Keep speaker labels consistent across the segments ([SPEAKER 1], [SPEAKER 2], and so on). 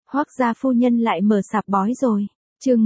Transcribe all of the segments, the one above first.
[SPEAKER 1] Hoắc gia phu nhân lại mở sạp bói rồi. Chương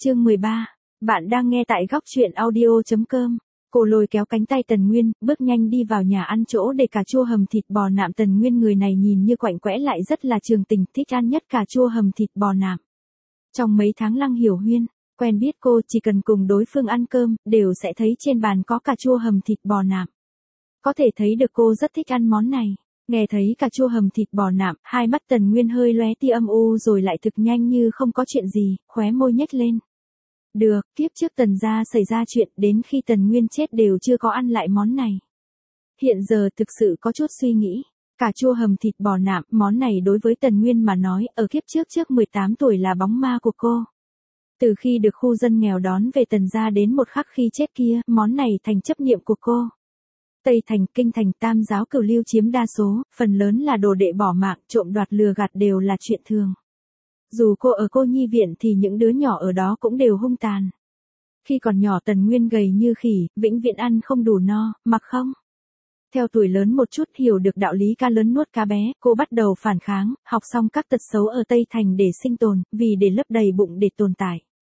[SPEAKER 1] 13. Bạn đang nghe tại góc truyện audio.com. Cô lôi kéo cánh tay Tần Nguyên, bước nhanh đi vào nhà ăn chỗ để cà chua hầm thịt bò nạm. Tần Nguyên người này nhìn như quạnh quẽ lại rất là trường tình, thích ăn nhất cà chua hầm thịt bò nạm. Trong mấy tháng Lăng Hiểu Huyên quen biết cô, chỉ cần cùng đối phương ăn cơm, đều sẽ thấy trên bàn có cà chua hầm thịt bò nạm. Có thể thấy được cô rất thích ăn món này. Nghe thấy cà chua hầm thịt bò nạm, hai mắt Tần Nguyên hơi lóe tia âm u rồi lại thực nhanh như không có chuyện gì, khóe môi nhếch lên. Được, kiếp trước Tần gia xảy ra chuyện, đến khi Tần Nguyên chết đều chưa có ăn lại món này. Hiện giờ thực sự có chút suy nghĩ. Cà chua hầm thịt bò nạm, món này đối với Tần Nguyên mà nói, ở kiếp trước 18 tuổi là bóng ma của cô. Từ khi được khu dân nghèo đón về Tần gia đến một khắc khi chết kia, món này thành chấp niệm của cô. Tây Thành, Kinh Thành, Tam giáo Cửu Lưu chiếm đa số, phần lớn là đồ đệ bỏ mạng, trộm đoạt lừa gạt đều là chuyện thường. Dù cô ở cô nhi viện thì những đứa nhỏ ở đó cũng đều hung tàn. Khi còn nhỏ Tần Nguyên gầy như khỉ, vĩnh viễn ăn không đủ no, mặc không. Theo tuổi lớn một chút hiểu được đạo lý cá lớn nuốt cá bé, cô bắt đầu phản kháng, học xong các tật xấu ở Tây Thành để sinh tồn, vì để lấp đầy bụng để tồn tại.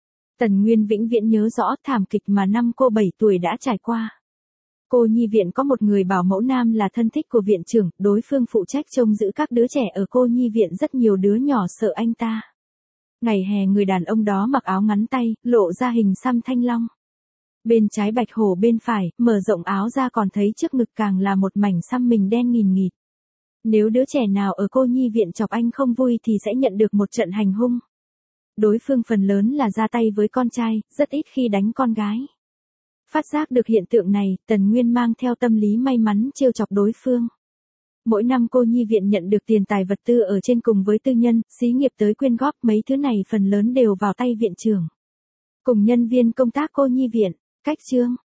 [SPEAKER 1] Tần Nguyên vĩnh viễn nhớ rõ thảm kịch mà năm cô 7 tuổi đã trải qua. Cô nhi viện có một người bảo mẫu nam là thân thích của viện trưởng, đối phương phụ trách trông giữ các đứa trẻ ở cô nhi viện, rất nhiều đứa nhỏ sợ anh ta. Ngày hè người đàn ông đó mặc áo ngắn tay, lộ ra hình xăm thanh long. Bên trái bạch hổ, bên phải, mở rộng áo ra còn thấy trước ngực càng là một mảnh xăm mình đen nghìn nghịt. Nếu đứa trẻ nào ở cô nhi viện chọc anh không vui thì sẽ nhận được một trận hành hung. Đối phương phần lớn là ra tay với con trai, rất ít khi đánh con gái. Phát giác được hiện tượng này, Tần Nguyên mang theo tâm lý may mắn trêu chọc đối phương. Mỗi năm cô nhi viện nhận được tiền tài vật tư ở trên cùng với tư nhân, xí nghiệp tới quyên góp, mấy thứ này phần lớn đều vào tay viện trưởng. Cùng nhân viên công tác cô nhi viện, cách chương.